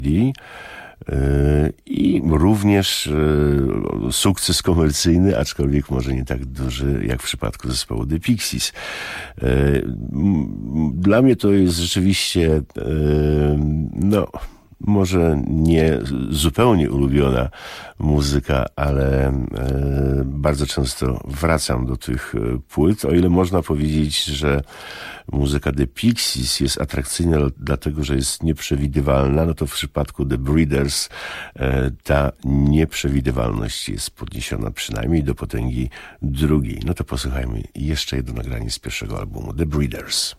i również sukces komercyjny, aczkolwiek może nie tak duży jak w przypadku zespołu The Pixies. Dla mnie to jest rzeczywiście może nie zupełnie ulubiona muzyka, ale bardzo często wracam do tych płyt. O ile można powiedzieć, że muzyka The Pixies jest atrakcyjna dlatego, że jest nieprzewidywalna, no to w przypadku The Breeders ta nieprzewidywalność jest podniesiona przynajmniej do potęgi drugiej. No to posłuchajmy jeszcze jedno nagranie z pierwszego albumu The Breeders.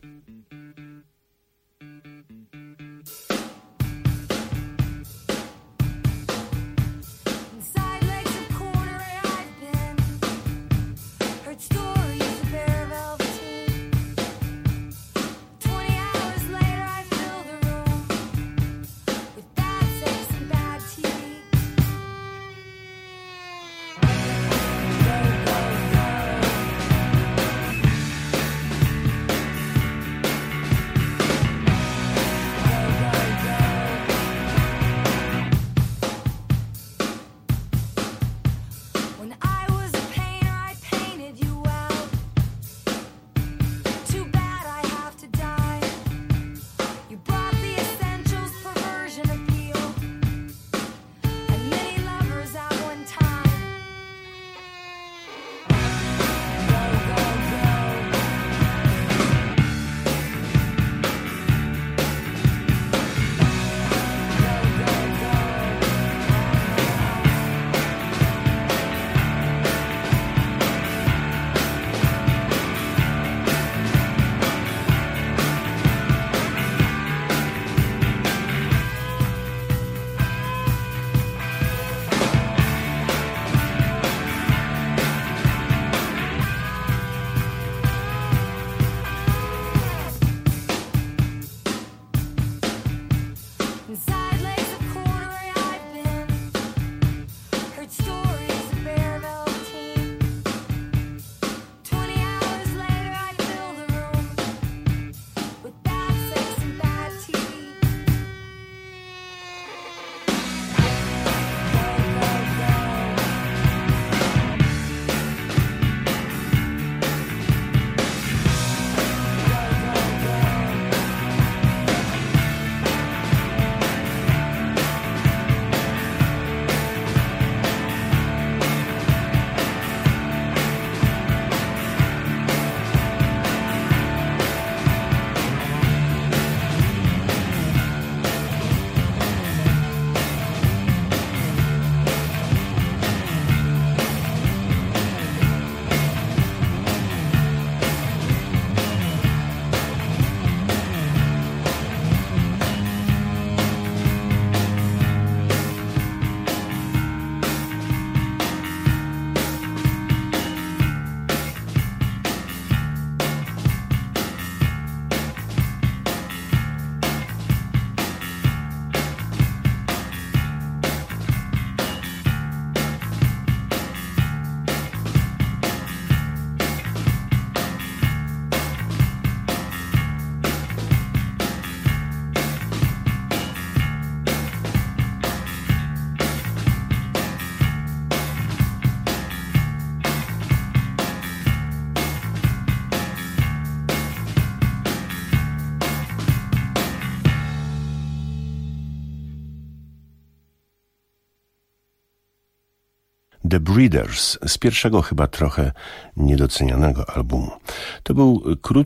The Breeders z pierwszego, chyba trochę niedocenianego albumu. To był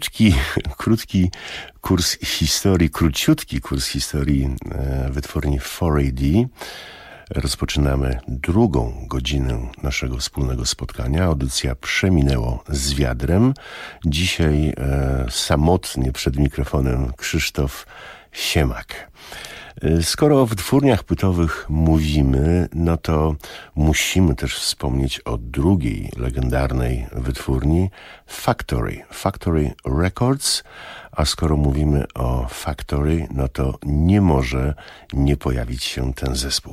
krótki kurs historii, króciutki kurs historii wytwórni 4AD. Rozpoczynamy drugą godzinę naszego wspólnego spotkania. Audycja Przeminęło z wiadrem. Dzisiaj samotnie przed mikrofonem Krzysztof Siemak. Skoro o wytwórniach płytowych mówimy, no to musimy też wspomnieć o drugiej legendarnej wytwórni, Factory Records, a skoro mówimy o Factory, no to nie może nie pojawić się ten zespół.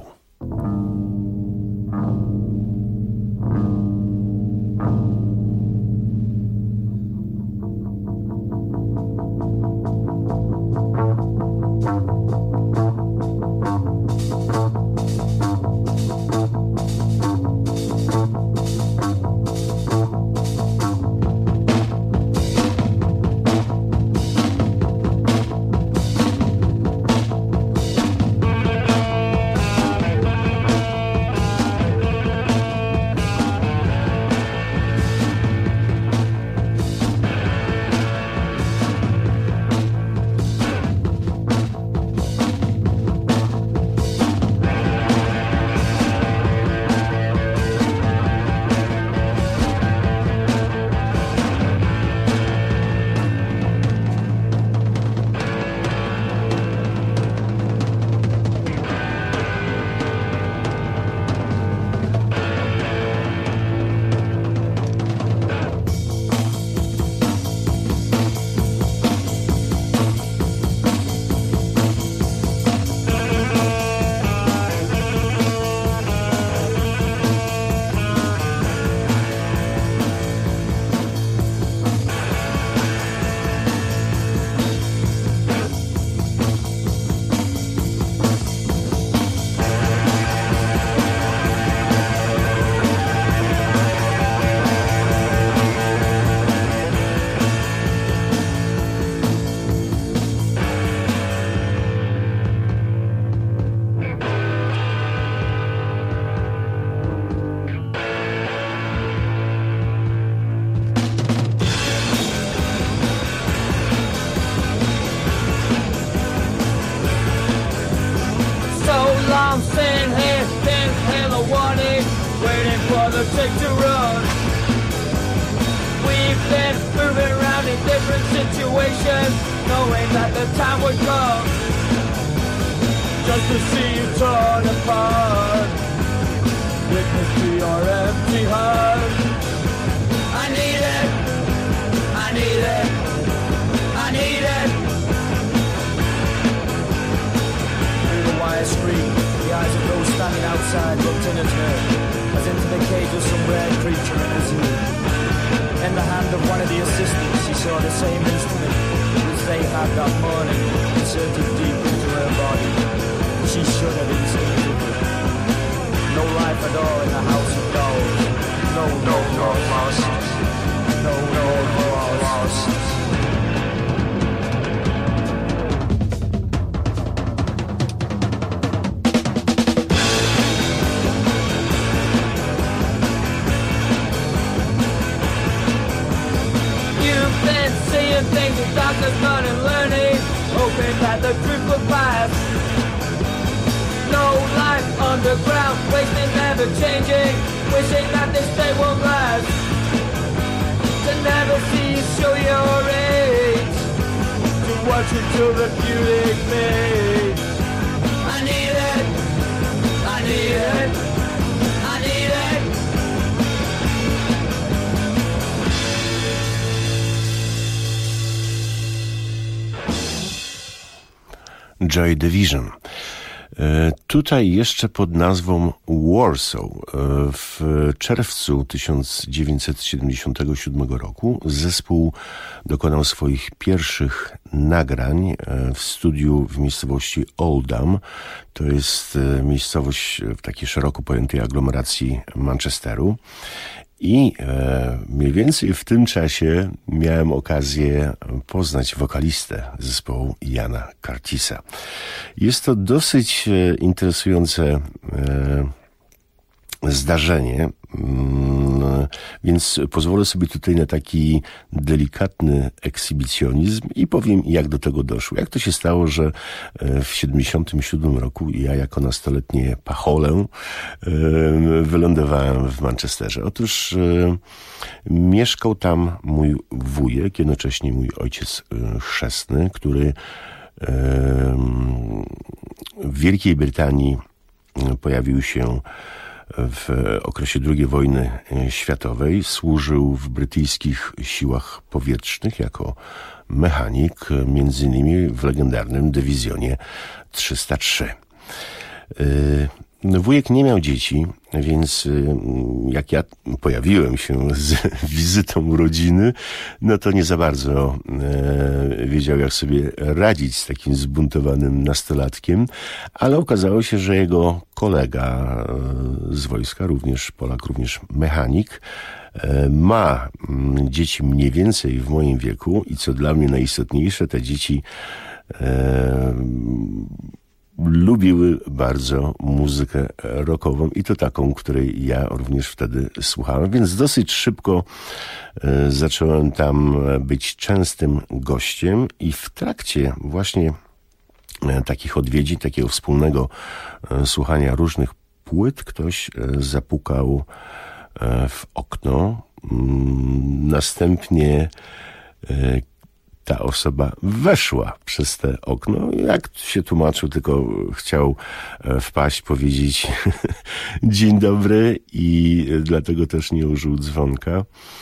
take to run. We've been moving around in different situations, knowing that the time would come just to see you torn apart. Witness to your empty heart. I need it, I need it, I need it. Through the wire screen, the eyes of those standing outside looked in at her, as into the cage of some rare creature in a zoo. In the hand of one of the assistants, she saw the same instrument which they had that morning, inserted deep into her body. She shuddered instinctively. No life at all in the house of dolls. No, no, no, lost. No, no, lost. You've been seeing things the doctor's not in learning, hoping that the truth will pass. No life underground, wasting, never changing, wishing that this day won't last. To never see you show your age, to watch you till the beauty fades. I need it, I need it, I need it. Joy Division. Tutaj jeszcze pod nazwą Warsaw w czerwcu 1977 roku zespół dokonał swoich pierwszych nagrań w studiu w miejscowości Oldham. To jest miejscowość w takiej szeroko pojętej aglomeracji Manchesteru. I mniej więcej w tym czasie miałem okazję poznać wokalistę zespołu Iana Curtisa. Jest to dosyć interesujące zdarzenie, więc pozwolę sobie tutaj na taki delikatny ekshibicjonizm i powiem, jak do tego doszło. Jak to się stało, że w 1977 roku ja jako nastoletnie pacholę wylądowałem w Manchesterze. Otóż mieszkał tam mój wujek, jednocześnie mój ojciec chrzestny, który w Wielkiej Brytanii pojawił się w okresie II wojny światowej. Służył w brytyjskich siłach powietrznych jako mechanik, między innymi w legendarnym dywizjonie 303. Wujek nie miał dzieci, więc jak ja pojawiłem się z wizytą urodziny, no to nie za bardzo wiedział, jak sobie radzić z takim zbuntowanym nastolatkiem, ale okazało się, że jego kolega z wojska, również Polak, również mechanik, ma dzieci mniej więcej w moim wieku i co dla mnie najistotniejsze, te dzieci lubiły bardzo muzykę rockową i to taką, której ja również wtedy słuchałem, więc dosyć szybko zacząłem tam być częstym gościem i w trakcie właśnie takich odwiedzin, takiego wspólnego słuchania różnych płyt, ktoś zapukał w okno. Następnie ta osoba weszła przez te okno. Jak się tłumaczył, tylko chciał wpaść, powiedzieć dzień dobry i dlatego też nie użył dzwonka.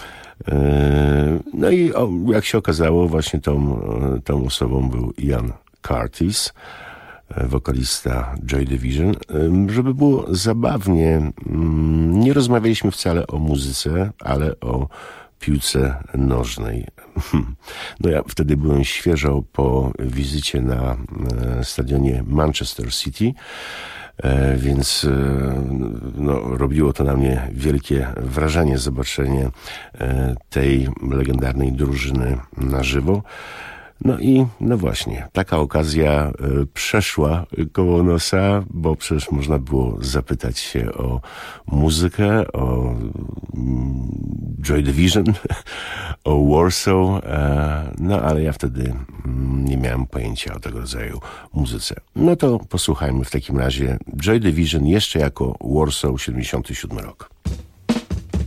No i jak się okazało, właśnie tą osobą był Ian Curtis, wokalista Joy Division. Żeby było zabawnie, nie rozmawialiśmy wcale o muzyce, ale o piłce nożnej. No ja wtedy byłem świeżo po wizycie na stadionie Manchester City, więc no, robiło to na mnie wielkie wrażenie zobaczenie tej legendarnej drużyny na żywo. No i no właśnie, taka okazja przeszła koło nosa, bo przecież można było zapytać się o muzykę, o Joy Division, o Warsaw, no ale ja wtedy nie miałem pojęcia o tego rodzaju muzyce. No to posłuchajmy w takim razie Joy Division jeszcze jako Warsaw 77 rok.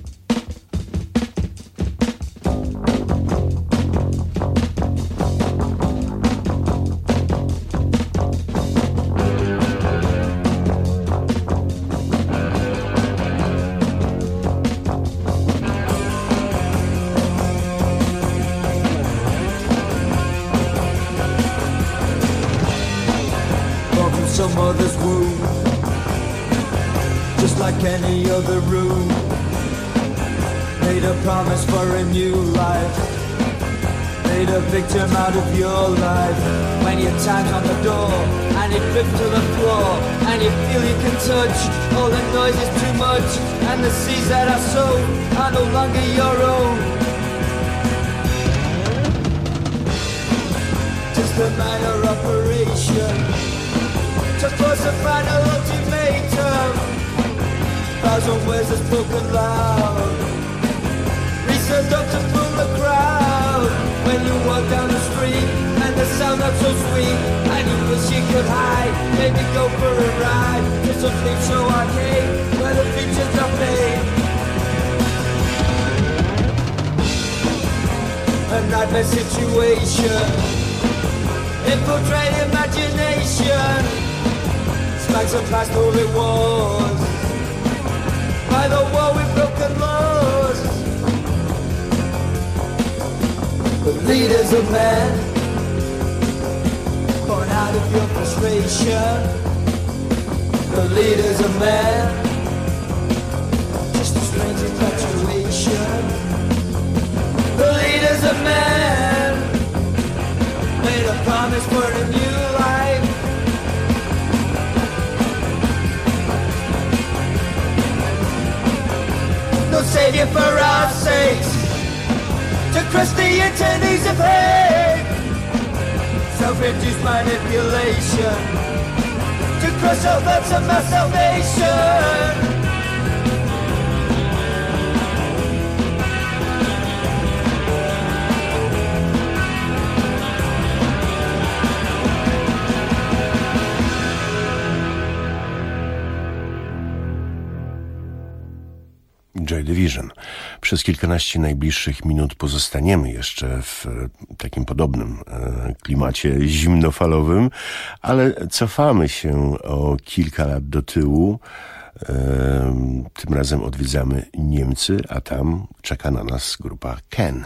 some mother's womb. Just like any other room, made a promise for a new life, made a victim out of your life. When your time's on the door and it drips to the floor and you feel you can touch, all the noise is too much and the seas that are sown are no longer your own. Just a minor operation to force a final ultimatum. Thousand words are spoken loud, reasoned up to fool the crowd. When you walk down the street and the sound not so sweet, and you wish you could hide, maybe go for a ride to some flea show arcade where the features are paid. A nightmare situation, infiltrate imagination, smacks of past all it was, by the wall with broken laws. The leader's a man, born out of your frustration. The leader's a man, just a strange infatuation. The leader's a man, made a promise for a new life. No savior for our sakes, to crush the attorneys of hate. Self-induced manipulation, to crush all thoughts of my salvation. Joy Division. Przez kilkanaście najbliższych minut pozostaniemy jeszcze w takim podobnym klimacie zimnofalowym, ale cofamy się o kilka lat do tyłu. Tym razem odwiedzamy Niemcy, a tam czeka na nas grupa Ken.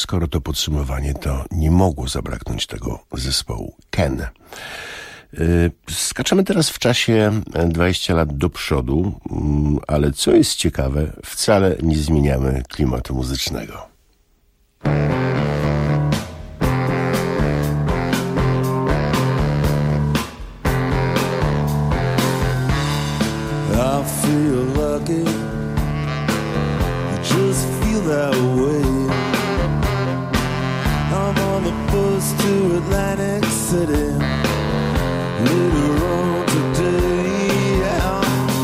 skoro to podsumowanie, to nie mogło zabraknąć tego zespołu Ken. Skaczemy teraz w czasie 20 lat do przodu, ale co jest ciekawe, wcale nie zmieniamy klimatu muzycznego. I feel lucky, I just feel that way. I'm on the bus to Atlantic City later on today, yeah.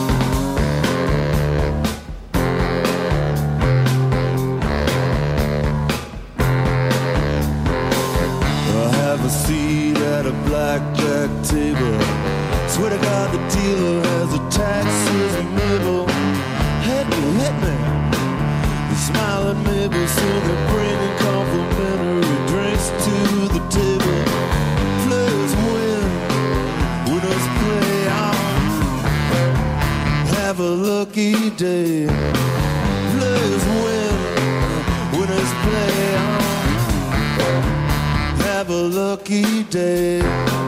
I have a seat at a blackjack table. Swear to God the dealer has a taxes and Mabel. Hit me. They smile at Mabel, so they're bringing complimentary drinks to the table. Players win, winners play on. Have a lucky day. Players win, winners play on. Have a lucky day.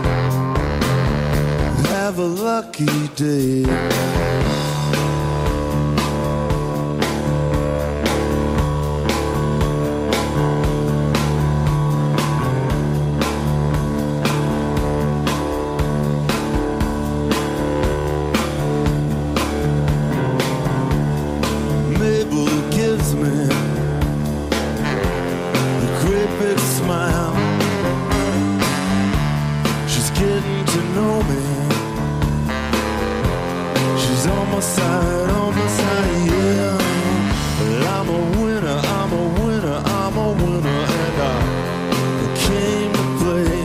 Have a lucky day. Mabel gives me a great big smile. She's getting to know me. She's on my side, yeah. I'm a winner, and I came to play.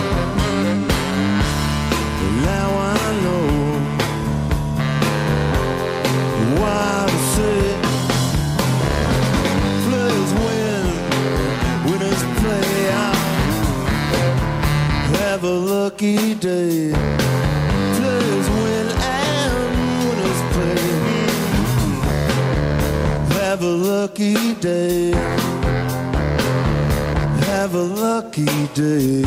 Now I know why to say players win, winners play out. Have a lucky day. Players win and winners play. Have a lucky day. Have a lucky day.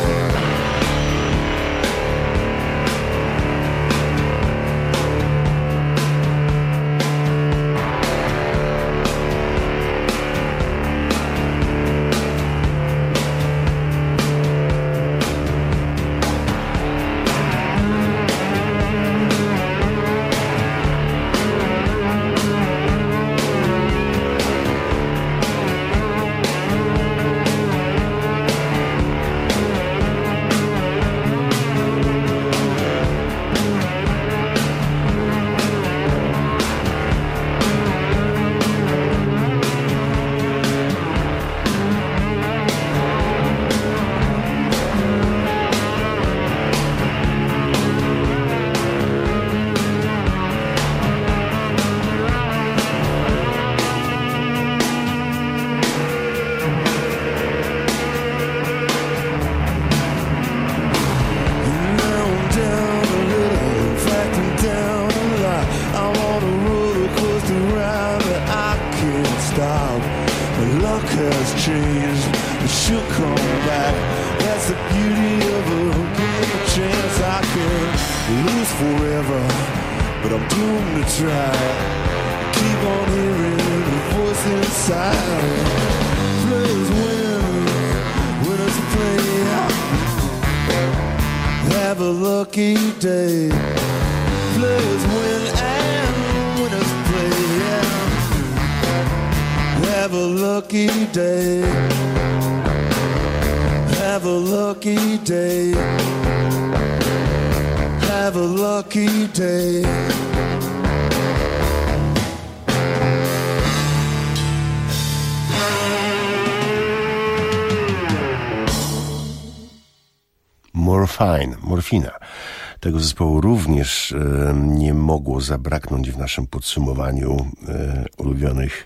Morfina. Tego zespołu również nie mogło zabraknąć w naszym podsumowaniu ulubionych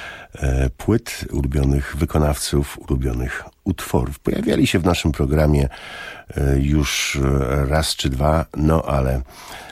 płyt, ulubionych wykonawców, ulubionych utworów. Pojawiali się w naszym programie już raz czy dwa, no ale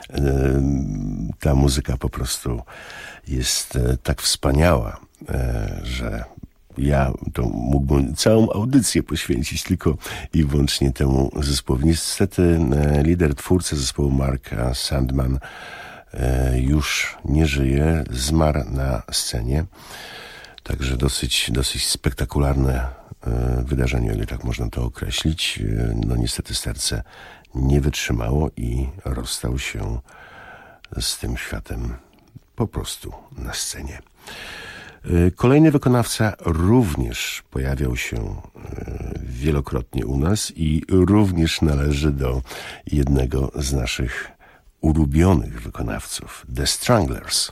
ta muzyka po prostu jest tak wspaniała, że ja to mógłbym całą audycję poświęcić tylko i wyłącznie temu zespołowi. Niestety lider, twórca zespołu Mark Sandman już nie żyje, zmarł na scenie. Także dosyć spektakularne wydarzenie, o ile tak można to określić. No niestety serce nie wytrzymało i rozstał się z tym światem po prostu na scenie. Kolejny wykonawca również pojawiał się wielokrotnie u nas i również należy do jednego z naszych ulubionych wykonawców, The Stranglers.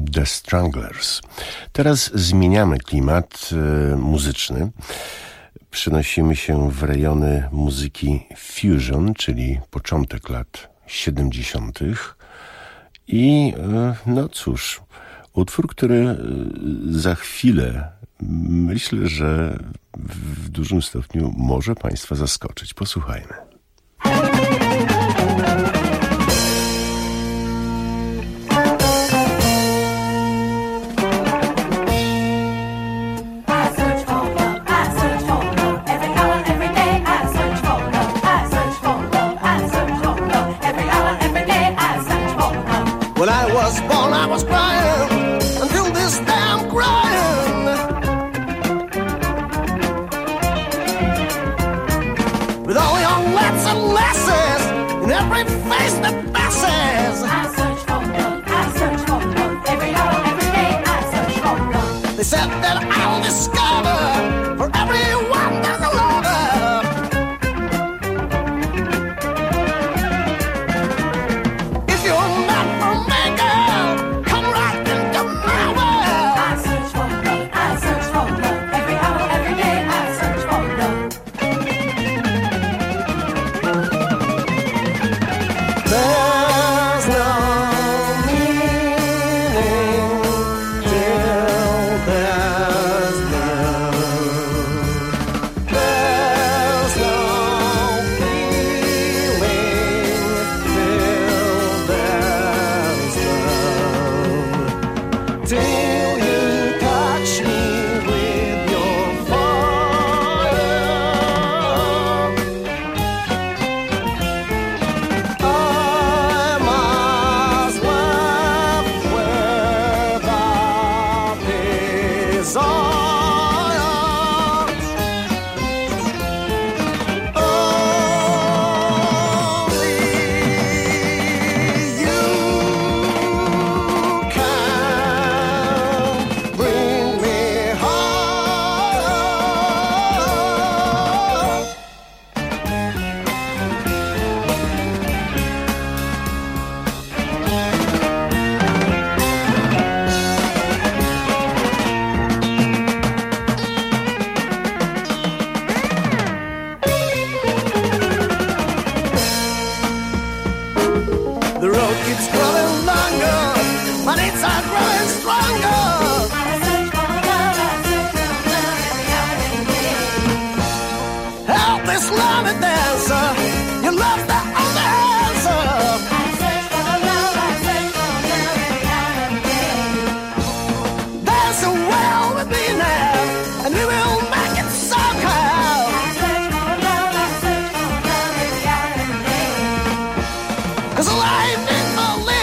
The Stranglers. Teraz zmieniamy klimat muzyczny. Przenosimy się w rejony muzyki fusion, czyli początek lat 70. I no cóż, utwór, który za chwilę myślę, że w dużym stopniu może Państwa zaskoczyć. Posłuchajmy. When I was born, I was crying until this day I'm crying. With all young lads and lasses in every face that passes, I search for love, I search for love. Every hour, every day, I search for love. they said that I'll discover for everyone there's a lover. If you're not for me, girl, come right into my world. I search for love, I search for love. Every hour, every day, I search for love. There's no meaning till there's love. There's no feeling till there's love. Till you touch me with your fire. I'm as left without desire. Only you can bring me higher. The road keeps growing longer, my needs are growing stronger. I search for love, I search for love. Every hour, every day. Help this loving dancer, your love's the only answer. I search for love, I search for love. Every hour, every day. There's a well with me now, and we will make it somehow. I search for love, I search for love. Every hour, every day. 'Cause life needs a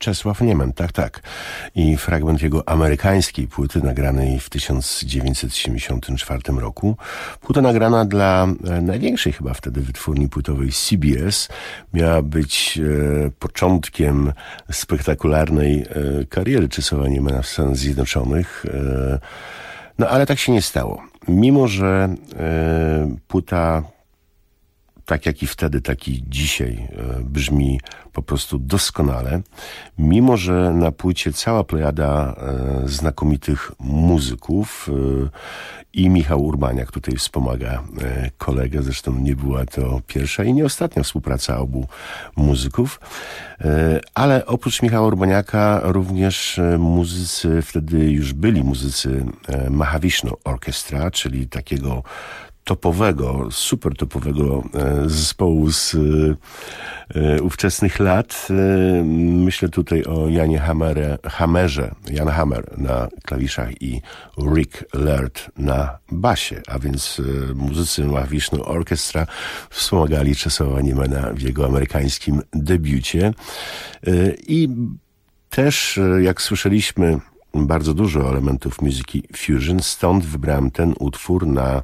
Czesław Niemen, tak. I fragment jego amerykańskiej płyty nagranej w 1974 roku. Płyta nagrana dla największej chyba wtedy wytwórni płytowej CBS. Miała być początkiem spektakularnej kariery Czesława Niemena w Stanach Zjednoczonych. No ale tak się nie stało. Mimo że płyta tak jak i wtedy, tak i dzisiaj brzmi po prostu doskonale. Mimo że na płycie cała plejada znakomitych muzyków i Michał Urbaniak tutaj wspomaga kolegę, zresztą nie była to pierwsza i nie ostatnia współpraca obu muzyków, ale oprócz Michała Urbaniaka również muzycy, wtedy już byli muzycy Mahavishnu Orchestra, czyli takiego topowego, super topowego zespołu z ówczesnych lat. Myślę tutaj o Janie Hammerze, Jan Hammer na klawiszach i Rick Laird na basie, a więc muzycy Mahavishnu Orchestra wspomagali Czesława Niemena w jego amerykańskim debiucie. I też, jak słyszeliśmy, bardzo dużo elementów muzyki fusion, stąd wybrałem ten utwór na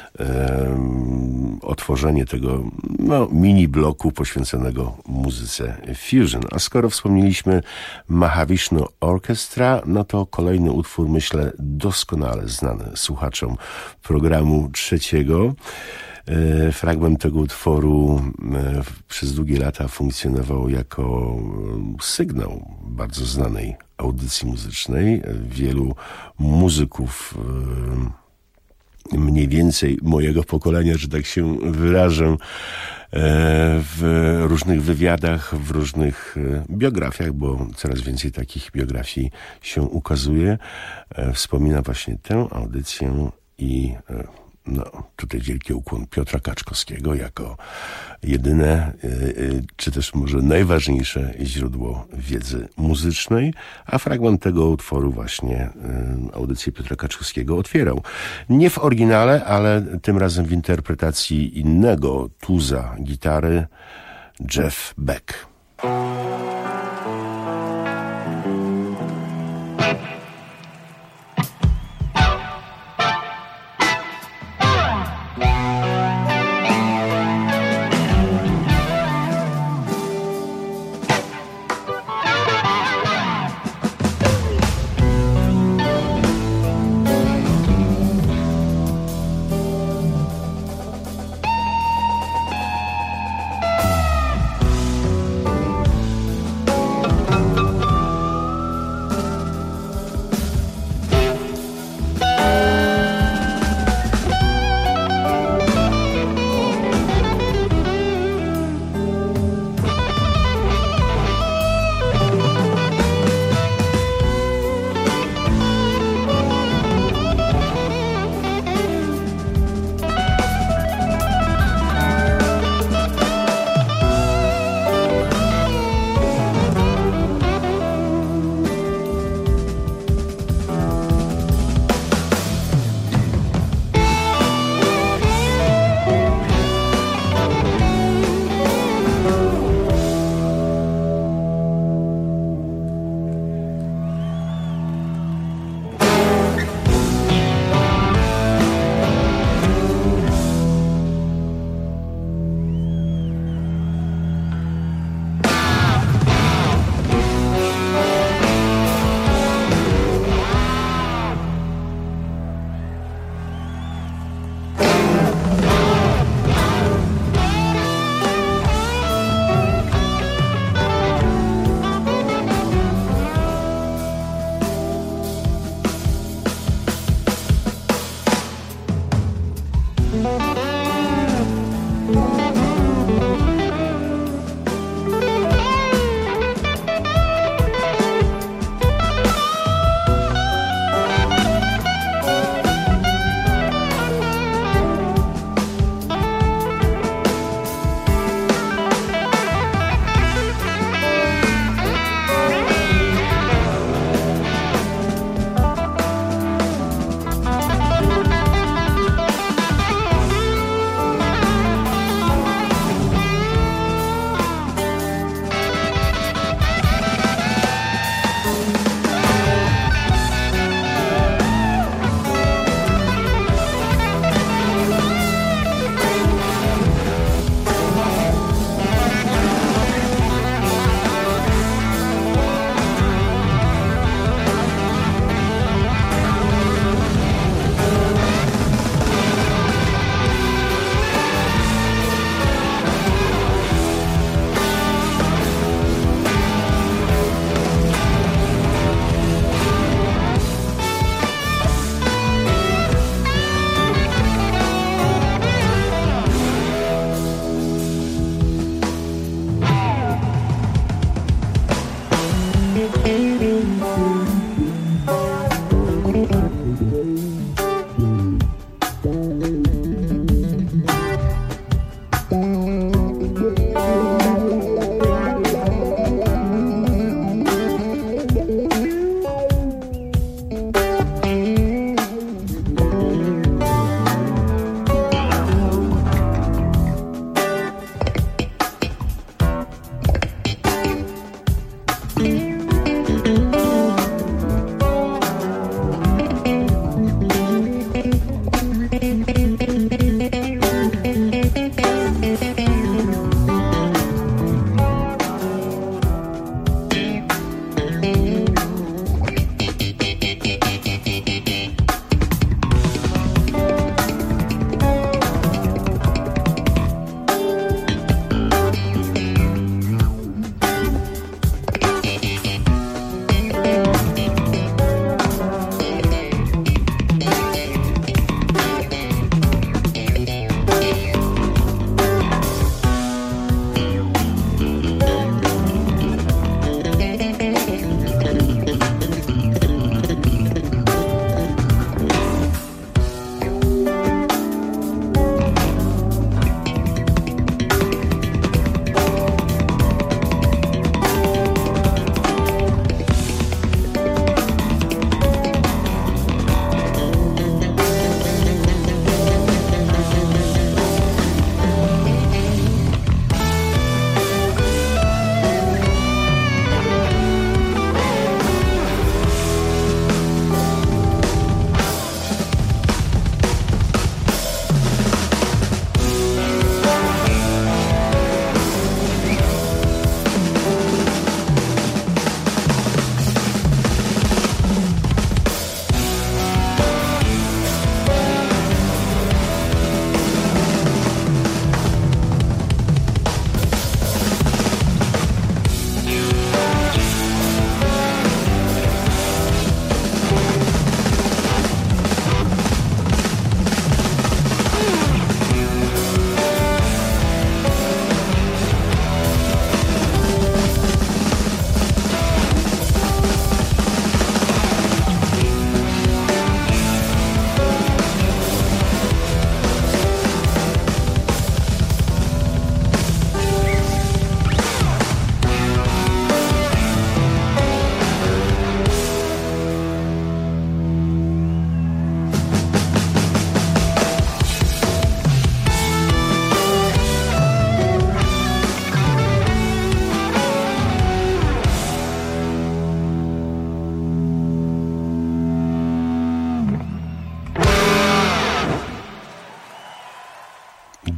otworzenie tego mini bloku poświęconego muzyce fusion. A skoro wspomnieliśmy Mahavishnu Orchestra, no to kolejny utwór, myślę, doskonale znany słuchaczom programu trzeciego. Fragment tego utworu przez długie lata funkcjonował jako sygnał bardzo znanej audycji muzycznej. Wielu muzyków mniej więcej mojego pokolenia, że tak się wyrażę, w różnych wywiadach, w różnych biografiach, bo coraz więcej takich biografii się ukazuje, wspomina właśnie tę audycję i tutaj wielki ukłon Piotra Kaczkowskiego jako jedyne, czy też może najważniejsze źródło wiedzy muzycznej, a fragment tego utworu właśnie audycję Piotra Kaczkowskiego otwierał. Nie w oryginale, ale tym razem w interpretacji innego tuza gitary, Jeff Beck.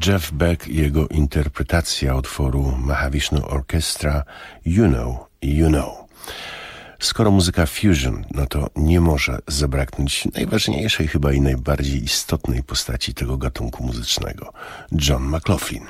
Jeff Beck i jego interpretacja utworu Mahavishnu Orchestra You Know. Skoro muzyka fusion, no to nie może zabraknąć najważniejszej chyba i najbardziej istotnej postaci tego gatunku muzycznego, John McLaughlin.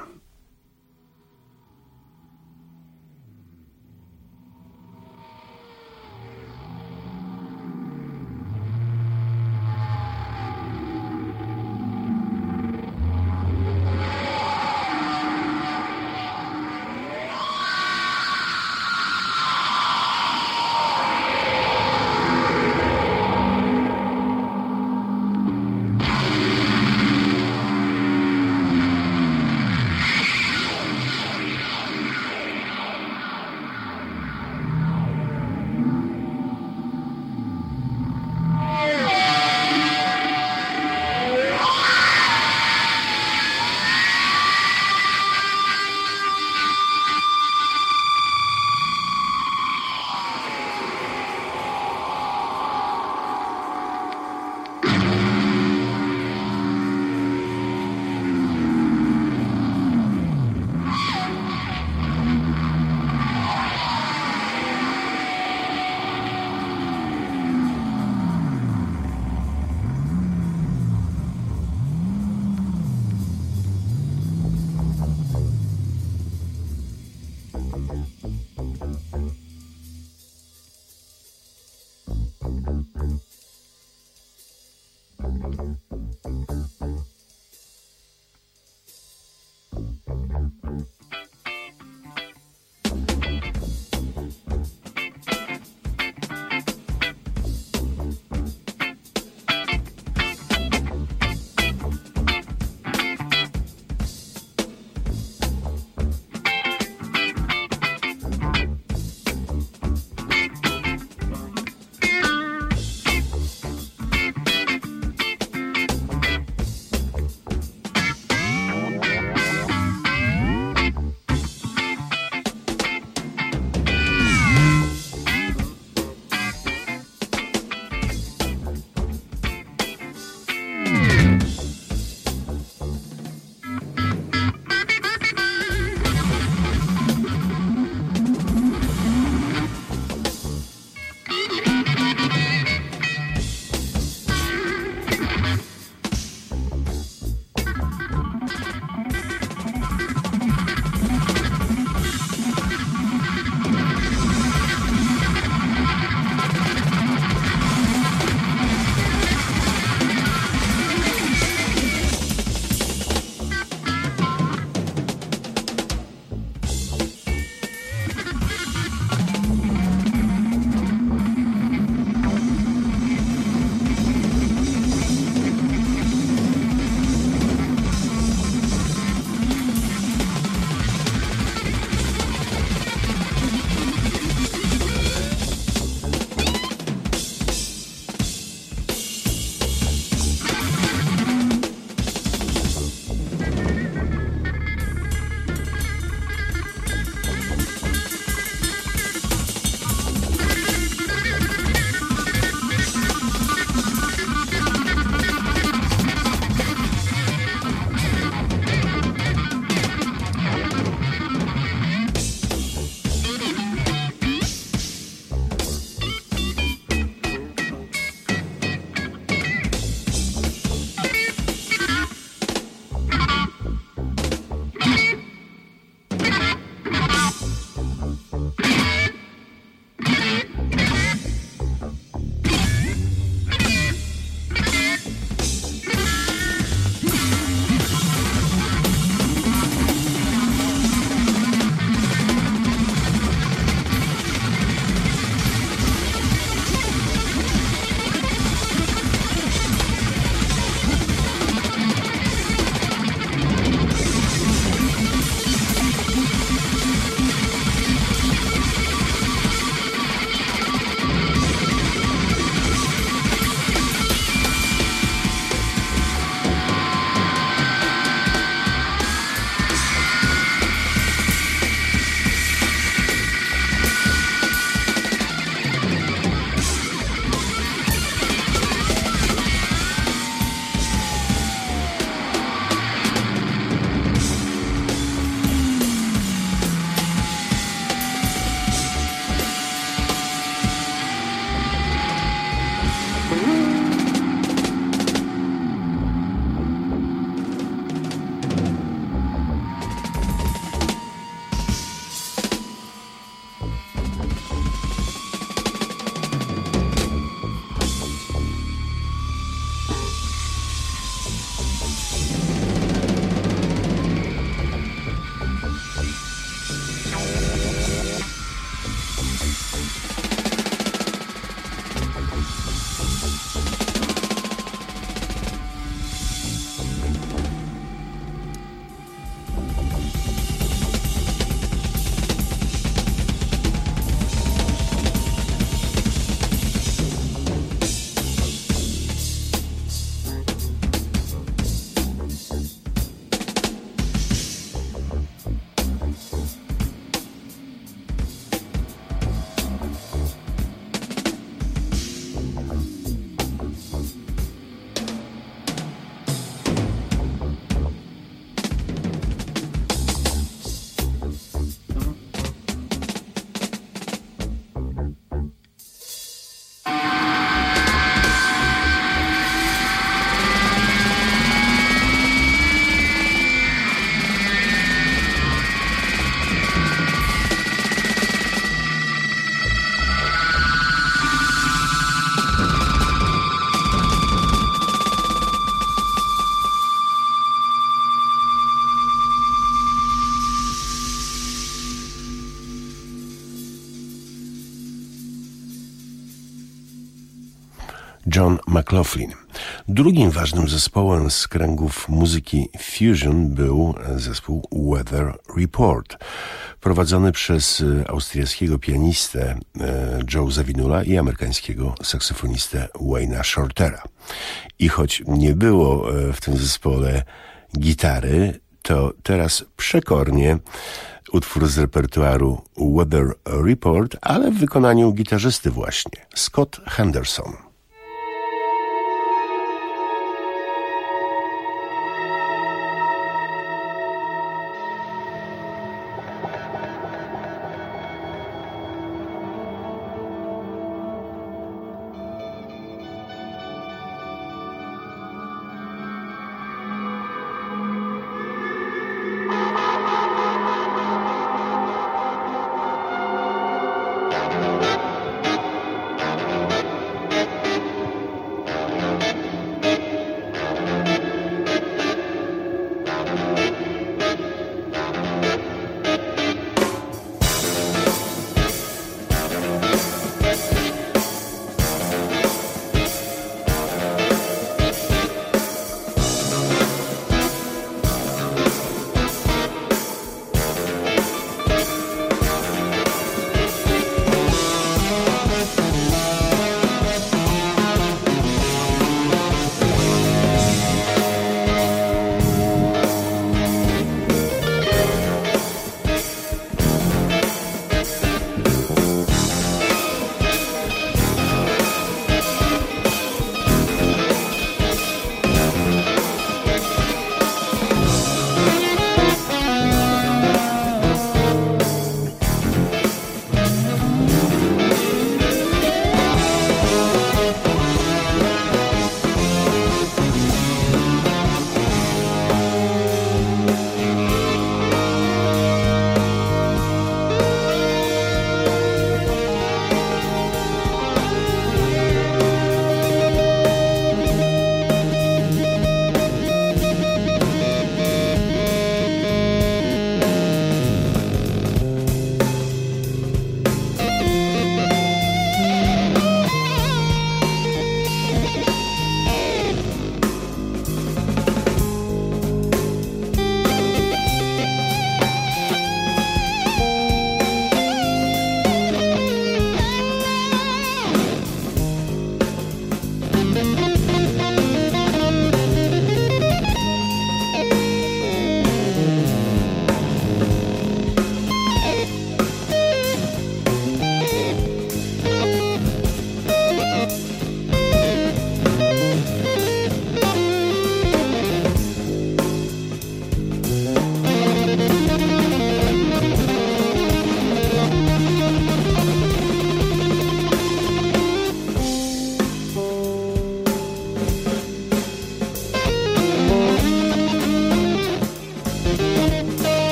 John McLaughlin. Drugim ważnym zespołem z kręgów muzyki fusion był zespół Weather Report, prowadzony przez austriackiego pianistę Joe Zawinula i amerykańskiego saksofonistę Wayne'a Shortera. I choć nie było w tym zespole gitary, to teraz przekornie utwór z repertuaru Weather Report, ale w wykonaniu gitarzysty właśnie, Scott Henderson.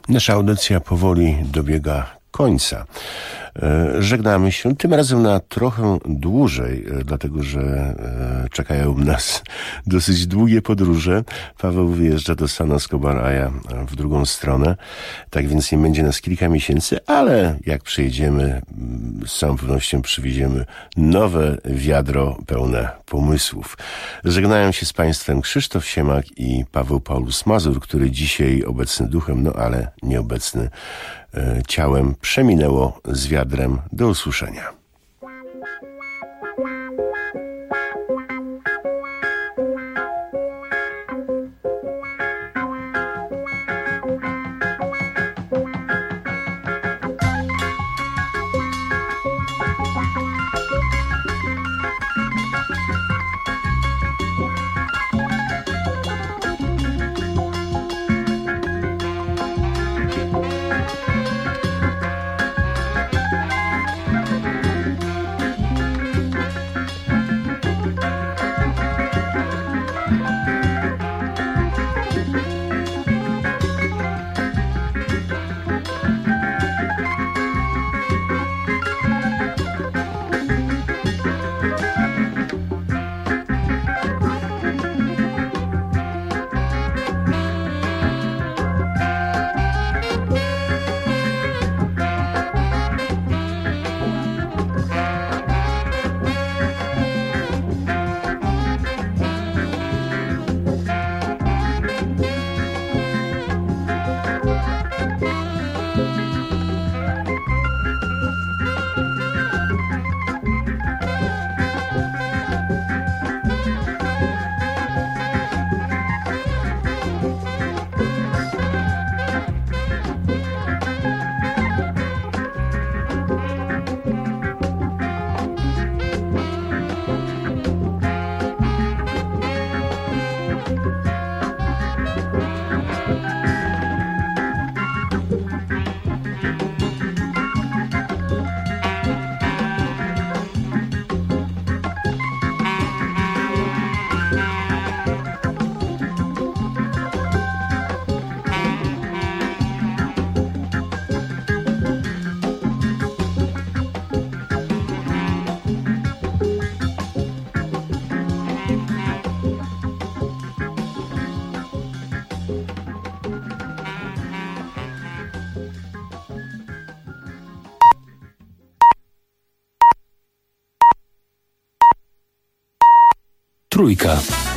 Nasza audycja powoli dobiega końca. Żegnamy się, tym razem na trochę dłużej, dlatego że czekają nas dosyć długie podróże. Paweł wyjeżdża do San Escobar, a ja w drugą stronę. Tak więc nie będzie nas kilka miesięcy, ale jak przyjedziemy, z całą pewnością przywieziemy nowe wiadro pełne pomysłów. Żegnają się z Państwem Krzysztof Siemak i Paweł Paulus Mazur, który dzisiaj obecny duchem, no ale nieobecny ciałem, przeminęło z wiadrem. Do usłyszenia. Trójka.